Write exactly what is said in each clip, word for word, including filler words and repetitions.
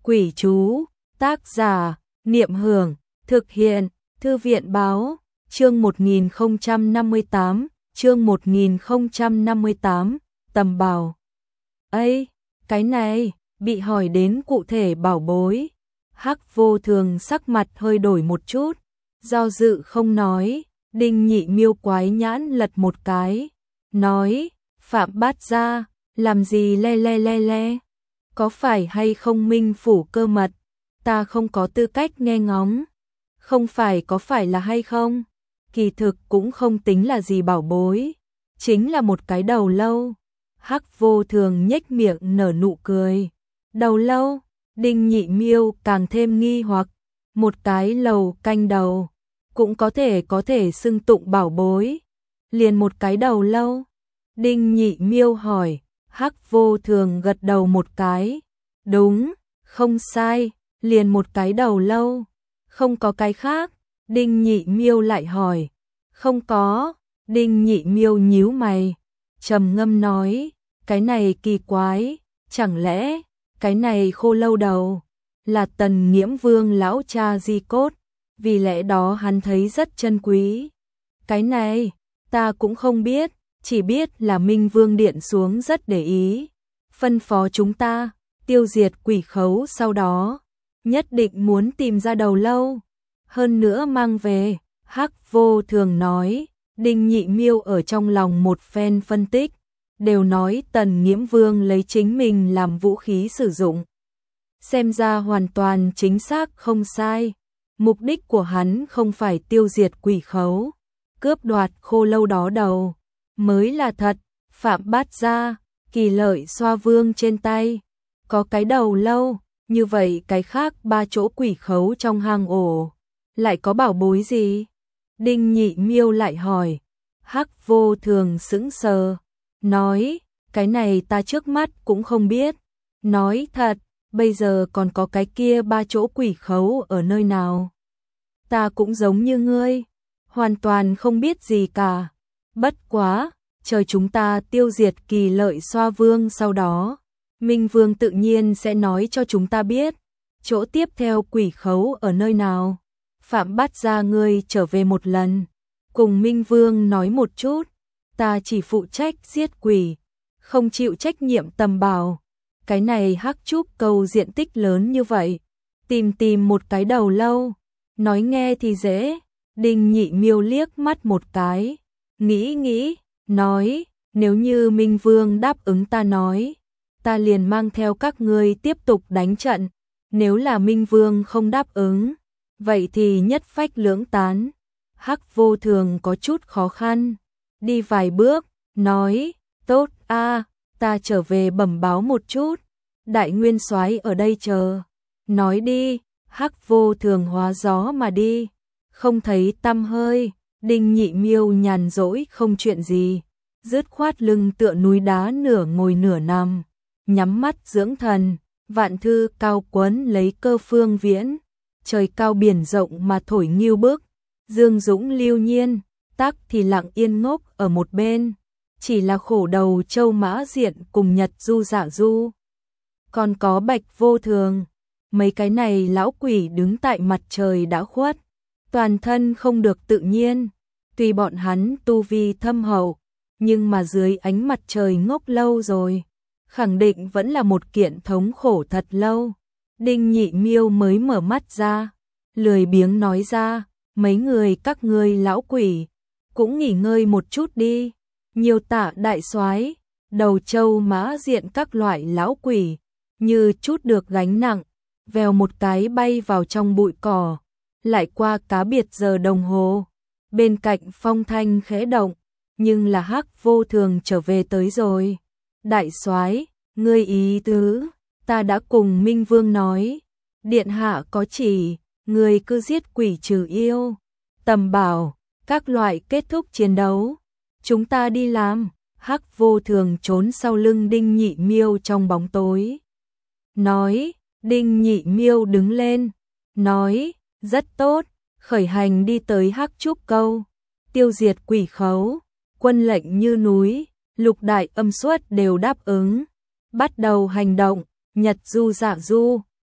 Quỷ chú, tác giả, Niệm Hưởng, thực hiện, Thư viện báo, chương một nghìn không trăm năm mươi tám, chương một nghìn không trăm năm mươi tám, tầm bảo. Ây, cái này, bị hỏi đến cụ thể bảo bối. Hắc Vô Thường sắc mặt hơi đổi một chút, do dự không nói. Đinh Nhị Miêu quái nhãn lật một cái, nói, Phạm Bát Gia, làm gì le le le le, có phải hay không minh phủ cơ mật, ta không có tư cách nghe ngóng, không phải có phải là hay không, kỳ thực cũng không tính là gì bảo bối, chính là một cái đầu lâu. Hắc Vô Thường nhếch miệng nở nụ cười, đầu lâu. Đinh Nhị Miêu càng thêm nghi hoặc, một cái lầu canh đầu cũng có thể có thể xưng tụng bảo bối, liền một cái đầu lâu. Đinh Nhị Miêu hỏi, Hắc Vô Thường gật đầu một cái, đúng, không sai, liền một cái đầu lâu, không có cái khác. Đinh Nhị Miêu lại hỏi, không có. Đinh Nhị Miêu nhíu mày, trầm ngâm nói, cái này kỳ quái, chẳng lẽ cái này khô lâu đầu là Tần Nghiễm Vương lão cha di cốt, vì lẽ đó hắn thấy rất chân quý. Cái này, ta cũng không biết, chỉ biết là Minh Vương điện xuống rất để ý, phân phó chúng ta tiêu diệt quỷ khấu, sau đó nhất định muốn tìm ra đầu lâu, hơn nữa mang về. Hắc Vô Thường nói. Đinh Nhị Miêu ở trong lòng một phen phân tích, đều nói Tần Nghiễm Vương lấy chính mình làm vũ khí sử dụng. Xem ra hoàn toàn chính xác không sai. Mục đích của hắn không phải tiêu diệt quỷ khấu, cướp đoạt khô lâu đó đầu mới là thật. Phạm Bát Gia, Kỳ Lợi Xoa Vương trên tay có cái đầu lâu, như vậy cái khác ba chỗ quỷ khấu trong hang ổ lại có bảo bối gì? Đinh Nhị Miêu lại hỏi. Hắc Vô Thường sững sờ, nói, cái này ta trước mắt cũng không biết. Nói thật, bây giờ còn có cái kia ba chỗ quỷ khấu ở nơi nào? Ta cũng giống như ngươi, hoàn toàn không biết gì cả. Bất quá, chờ chúng ta tiêu diệt Kỳ Lợi Xoa Vương, sau đó Minh Vương tự nhiên sẽ nói cho chúng ta biết chỗ tiếp theo quỷ khấu ở nơi nào. Phạm Bát Gia, ngươi trở về một lần, cùng Minh Vương nói một chút, ta chỉ phụ trách giết quỷ, không chịu trách nhiệm tầm bảo. Cái này Hắc Trúc Cầu diện tích lớn như vậy, tìm tìm một cái đầu lâu, nói nghe thì dễ. Đinh Nhị Miêu liếc mắt một cái, nghĩ nghĩ, nói, nếu như Minh Vương đáp ứng ta nói, ta liền mang theo các ngươi tiếp tục đánh trận. Nếu là Minh Vương không đáp ứng, vậy thì nhất phách lưỡng tán. Hắc Vô Thường có chút khó khăn, đi vài bước, nói, tốt a, ta trở về bẩm báo một chút, Đại Nguyên Soái ở đây chờ. Nói đi. Hắc Vô Thường hóa gió mà đi, không thấy tăm hơi. Đinh Nhị Miêu nhàn rỗi không chuyện gì, dứt khoát lưng tựa núi đá, nửa ngồi nửa nằm, nhắm mắt dưỡng thần. Vạn thư cao quấn lấy cơ phương viễn, trời cao biển rộng mà thổi nghiêu bức. Dương Dũng Lưu Nhiên tắc thì lặng yên ngốc ở một bên, chỉ là khổ đầu Châu Mã Diện cùng Nhật Du Dạ Du, còn có Bạch Vô Thường. Mấy cái này lão quỷ đứng tại mặt trời đã khuất, toàn thân không được tự nhiên. Tuy bọn hắn tu vi thâm hậu, nhưng mà dưới ánh mặt trời ngốc lâu rồi, khẳng định vẫn là một kiện thống khổ thật lâu. Đinh Nhị Miêu mới mở mắt ra, lười biếng nói ra, mấy người các ngươi lão quỷ cũng nghỉ ngơi một chút đi. Nhiều Tạ đại soái, đầu Châu Mã Diện các loại lão quỷ như chút được gánh nặng, vèo một cái bay vào trong bụi cỏ. Lại qua cá biệt giờ đồng hồ, bên cạnh phong thanh khẽ động, nhưng là Hắc Vô Thường trở về tới rồi. Đại soái, ngươi ý tứ, ta đã cùng Minh Vương nói, điện hạ có chỉ, ngươi cứ giết quỷ trừ yêu, tầm bảo, các loại kết thúc chiến đấu, chúng ta đi làm. Hắc Vô Thường trốn sau lưng Đinh Nhị Miêu trong bóng tối, nói. Đinh Nhị Miêu đứng lên, nói, rất tốt, khởi hành đi tới Hắc Trúc Câu, tiêu diệt quỷ khấu. Quân lệnh như núi, lục đại âm xuất đều đáp ứng, bắt đầu hành động. Nhật Du Dạ Du,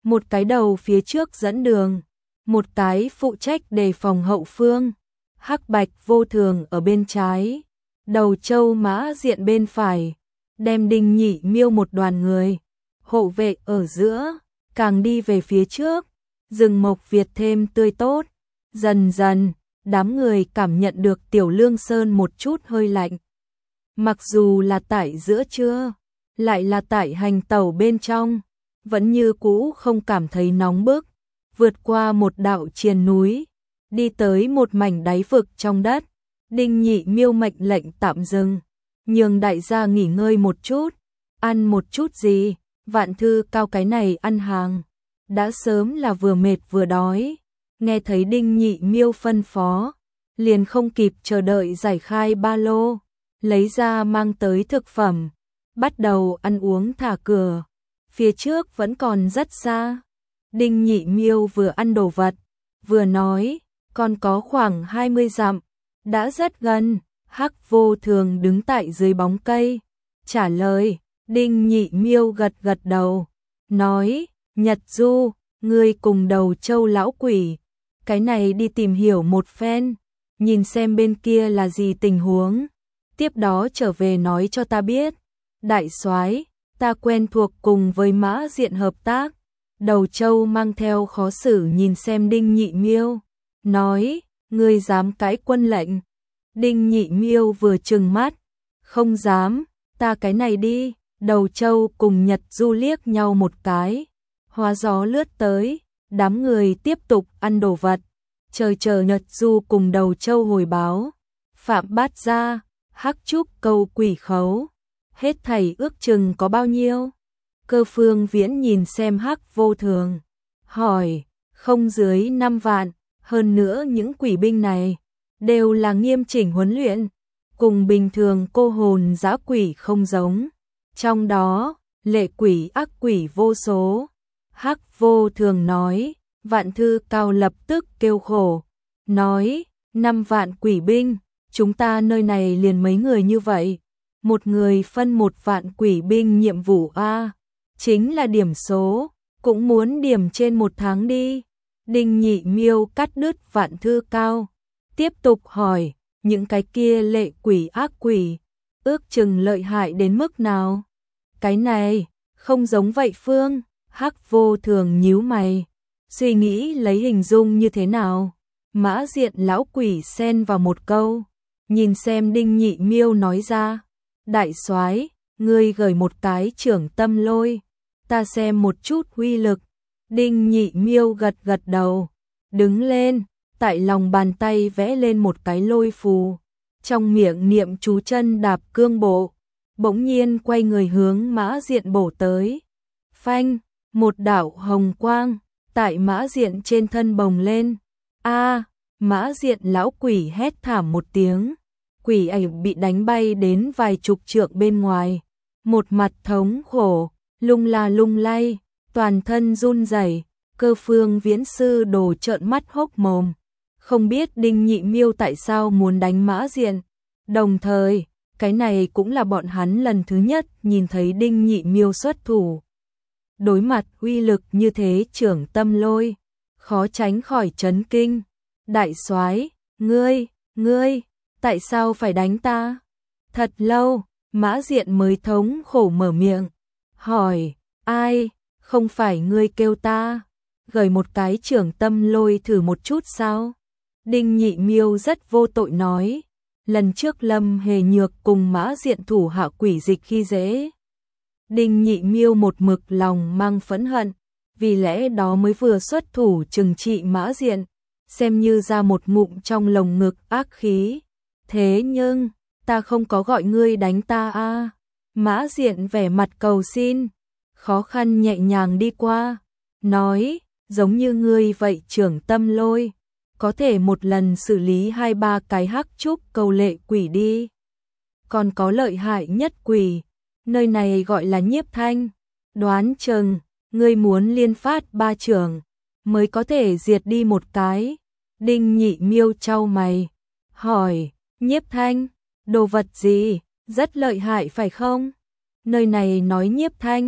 một cái đầu phía trước dẫn đường, một cái phụ trách đề phòng hậu phương, hắc bạch vô thường ở bên trái, đầu châu Mã Diện bên phải, đem Đinh Nhị Miêu một đoàn người, hộ vệ ở giữa, càng đi về phía trước, rừng mộc Việt thêm tươi tốt, dần dần, đám người cảm nhận được Tiểu Lương Sơn một chút hơi lạnh. Mặc dù là tại giữa trưa, lại là tại hành tẩu bên trong, vẫn như cũ không cảm thấy nóng bức, vượt qua một đạo triền núi, đi tới một mảnh đáy vực trong đất, Đinh Nhị Miêu mệnh lệnh tạm dừng, nhường đại gia nghỉ ngơi một chút, ăn một chút gì, Vạn Thư Cao cái này ăn hàng, đã sớm là vừa mệt vừa đói, nghe thấy Đinh Nhị Miêu phân phó, liền không kịp chờ đợi giải khai ba lô, lấy ra mang tới thực phẩm, bắt đầu ăn uống thả cửa. Phía trước vẫn còn rất xa. Đinh Nhị Miêu vừa ăn đồ vật, vừa nói, còn có khoảng hai mươi dặm, đã rất gần. Hắc Vô Thường đứng tại dưới bóng cây, trả lời. Đinh Nhị Miêu gật gật đầu, nói, Nhật Du, ngươi cùng Đầu Châu lão quỷ, cái này đi tìm hiểu một phen, nhìn xem bên kia là gì tình huống, tiếp đó trở về nói cho ta biết. Đại soái, ta quen thuộc cùng với Mã Diện hợp tác. Đầu Châu mang theo khó xử nhìn xem Đinh Nhị Miêu, nói, ngươi dám cãi quân lệnh? Đinh Nhị Miêu vừa trừng mắt, không dám, ta cái này đi. Đầu Châu cùng Nhật Du liếc nhau một cái, hóa gió lướt tới, đám người tiếp tục ăn đồ vật, chờ chờ Nhật Du cùng Đầu Châu hồi báo. Phạm Bát Gia, Hắc Trúc Câu Quỷ Khấu, hết thảy ước chừng có bao nhiêu? Cơ Phương Viễn nhìn xem Hắc Vô Thường, hỏi, không dưới năm vạn, hơn nữa những quỷ binh này đều là nghiêm chỉnh huấn luyện, cùng bình thường cô hồn dã quỷ không giống, trong đó lệ quỷ ác quỷ vô số. Hắc Vô Thường nói. Vạn Thư Cao lập tức kêu khổ, nói, năm vạn quỷ binh, chúng ta nơi này liền mấy người như vậy, một người phân một vạn quỷ binh nhiệm vụ a, chính là điểm số, cũng muốn điểm trên một tháng đi. Đinh Nhị Miêu cắt đứt Vạn Thư Cao, tiếp tục hỏi, những cái kia lệ quỷ ác quỷ, ước chừng lợi hại đến mức nào? Cái này, không giống vậy Phương. Hắc Vô Thường nhíu mày, suy nghĩ lấy hình dung như thế nào. Mã Diện lão quỷ xen vào một câu, nhìn xem Đinh Nhị Miêu nói ra, đại soái, ngươi gửi một cái trưởng tâm lôi, ta xem một chút uy lực. Đinh Nhị Miêu gật gật đầu, đứng lên, tại lòng bàn tay vẽ lên một cái lôi phù, trong miệng niệm chú chân đạp cương bộ, bỗng nhiên quay người hướng Mã Diện bổ tới. Phanh, một đạo hồng quang tại Mã Diện trên thân bồng lên. A, Mã Diện lão quỷ hét thảm một tiếng, quỷ ảnh bị đánh bay đến vài chục trượng bên ngoài, một mặt thống khổ, lung la lung lay, toàn thân run rẩy. Cơ Phương Viễn sư đồ trợn mắt hốc mồm, không biết Đinh Nhị Miêu tại sao muốn đánh Mã Diện. Đồng thời, cái này cũng là bọn hắn lần thứ nhất nhìn thấy Đinh Nhị Miêu xuất thủ. Đối mặt uy lực như thế trưởng tâm lôi, khó tránh khỏi chấn kinh. Đại soái, ngươi, ngươi, tại sao phải đánh ta? Thật lâu, Mã Diện mới thống khổ mở miệng, hỏi, ai, không phải ngươi kêu ta, gửi một cái trưởng tâm lôi thử một chút sao? Đinh Nhị Miêu rất vô tội nói, lần trước Lâm Hề Nhược cùng Mã Diện thủ hạ quỷ dịch khi dễ. Đinh Nhị Miêu một mực lòng mang phẫn hận, vì lẽ đó mới vừa xuất thủ trừng trị Mã Diện, xem như ra một ngụm trong lồng ngực ác khí. Thế nhưng, ta không có gọi ngươi đánh ta a. Mã Diện vẻ mặt cầu xin, khó khăn nhẹ nhàng đi qua, nói, giống như ngươi vậy trưởng tâm lôi, có thể một lần xử lý hai ba cái hắc trúc cầu lệ quỷ đi. Còn có lợi hại nhất quỷ, nơi này gọi là Nhiếp Thanh, đoán chừng ngươi muốn liên phát ba trưởng mới có thể diệt đi một cái. Đinh Nhị Miêu chau mày, hỏi, Nhiếp Thanh, đồ vật gì, rất lợi hại phải không? Nơi này nói Nhiếp Thanh,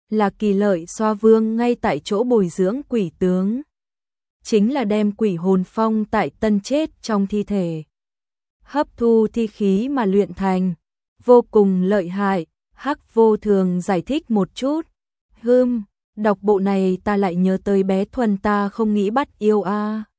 là Kỳ Lợi Xoa Vương ngay tại chỗ bồi dưỡng quỷ tướng. Chính là đem quỷ hồn phong tại tân chết trong thi thể. Hấp thu thi khí mà luyện thành. Vô cùng lợi hại, Hắc Vô Thường giải thích một chút. Hừm, đọc bộ này ta lại nhớ tới bé Thuần ta không nghĩ bắt yêu a.